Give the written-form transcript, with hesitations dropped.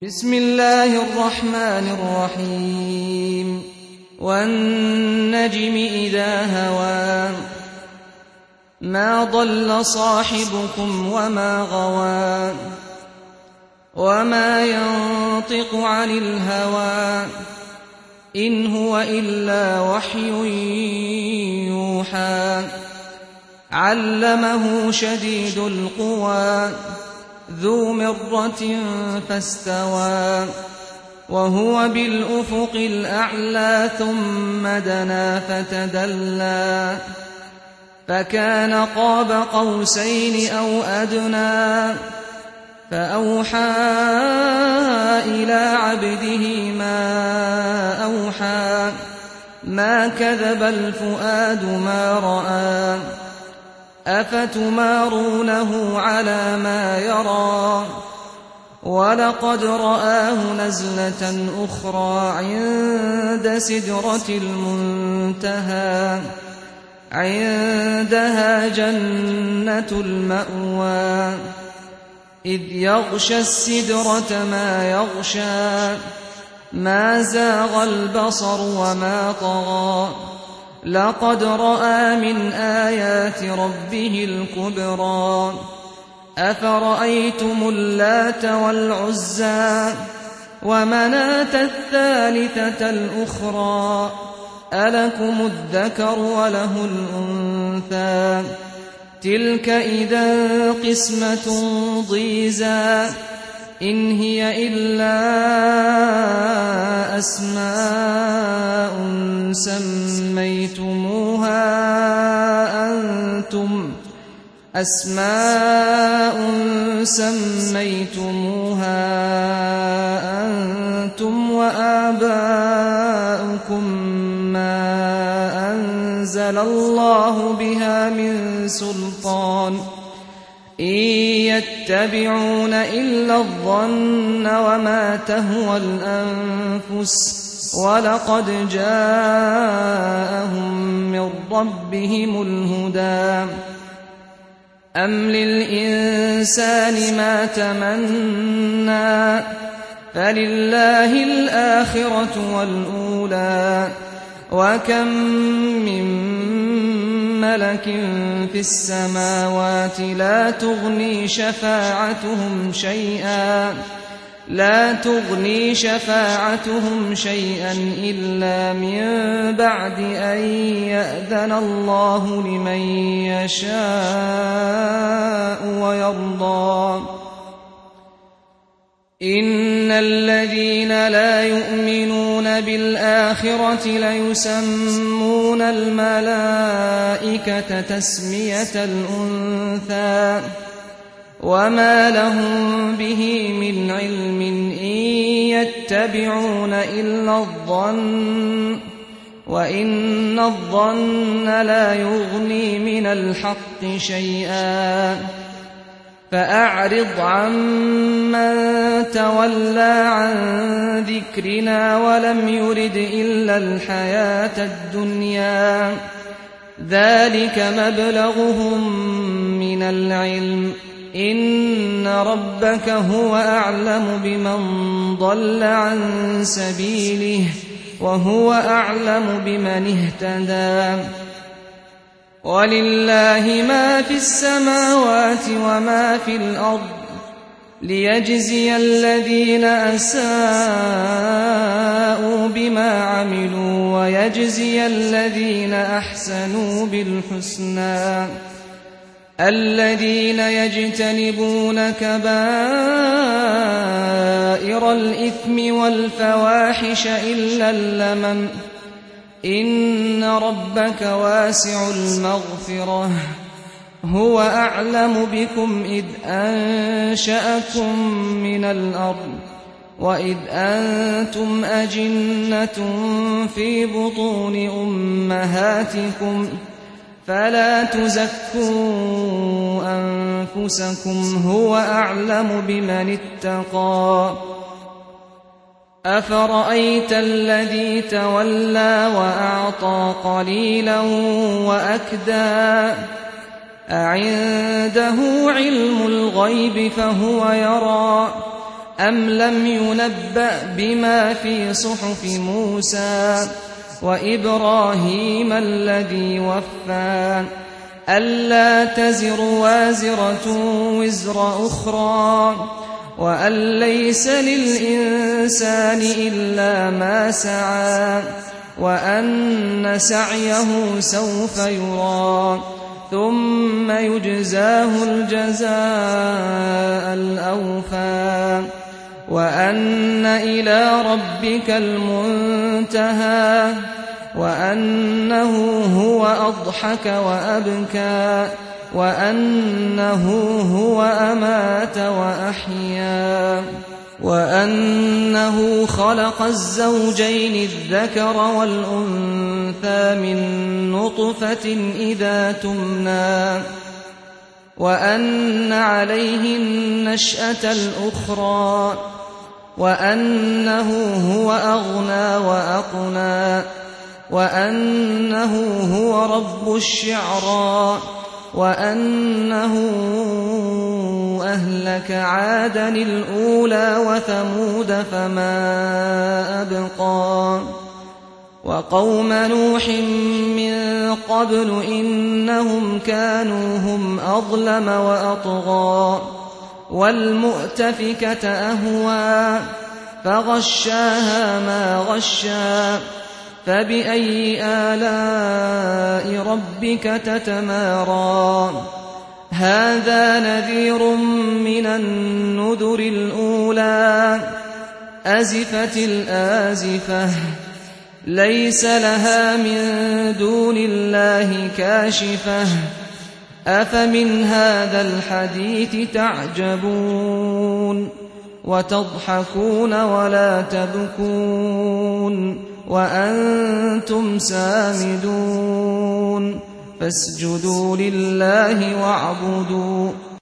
بسم الله الرحمن الرحيم والنجم إذا هوى ما ضل صاحبكم وما غوى وما ينطق عن الهوى إن هو إلا وحي يوحى علمه شديد القوى ذو مرة فاستوى وهو بالأفق الأعلى ثم دنا فتدلى فكان قاب قوسين أو أدنى فأوحى إلى عبده ما أوحى ما كذب الفؤاد ما رأى أفتمارونه على ما يرى ولقد رآه نزلة أخرى عند سدرة المنتهى عندها جنة المأوى إذ يغشى السدرة ما يغشى ما زاغ البصر وما طغى لقد رأى من آيات ربه الكبرى أفرأيتم اللات والعزى ومناة الثالثة الأخرى ألكم الذكر وله الأنثى تلك إذا قسمة ضيزى إن هي إلا أسماء سميتموها أنتم وآباؤكم ما أنزل الله بها من سلطان إن يتبعون إلا الظن وما تهوى الأنفس ولقد جاءهم من ربهم الهدى أم للإنسان ما تمنى فلله الآخرة والأولى وكم من ملك في السماوات لا تغني شفاعتهم شيئا إلا من بعد أن يأذن الله لمن يشاء ويرضى إن الذين لا يؤمنون بالآخرة ليسمون الملائكة تسمية الأنثى وما لهم به من علم إن يتبعون إلا الظن وإن الظن لا يغني من الحق شيئا فأعرض عمن تولى عن ذكرنا ولم يرد إلا الحياة الدنيا ذلك مبلغهم من العلم إن ربك هو أعلم بمن ضل عن سبيله وهو أعلم بمن اهتدى ولله ما في السماوات وما في الأرض ليجزي الذين أساءوا بما عملوا ويجزي الذين أحسنوا بالحسنى الذين يجتنبون كبائر الإثم والفواحش إلا اللمم إن ربك واسع المغفرة هو أعلم بكم إذ أنشأكم من الأرض وإذ أنتم أجنة في بطون أمهاتكم فلا تزكوا أنفسكم هو أعلم بمن اتقى أفرأيت الذي تولى وأعطى قليلا وأكدى أعنده علم الغيب فهو يرى أم لم ينبأ بما في صحف موسى وإبراهيم الذي وفى ألا تزر وازرة وزر أخرى وأن ليس للإنسان إلا ما سعى وأن سعيه سوف يرى ثم يجزاه الجزاء الأوفى وأن إلى ربك المنتهى وأنه هو أضحك وأبكى وأنه هو أمات وأحيا وأنه خلق الزوجين الذكر والأنثى من نطفة إذا تمنى وأن عليه النشأة الأخرى وأنه هو أغنى وأقنى وأنه هو رب الشعرى وأنه أهلك عادا الأولى وثمود فما أبقى وقوم نوح من قبل إنهم كانوا هم أظلم وأطغى والمؤتفكة أهوى فغشاها ما غشى فبأي آلاء ربك تتمارى هذا نذير من النذر الأولى أزفت الآزفة ليس لها من دون الله كاشفة أفمن هذا الحديث تعجبون وتضحكون ولا تبكون وأنتم سامدون فاسجدوا لله واعبدوا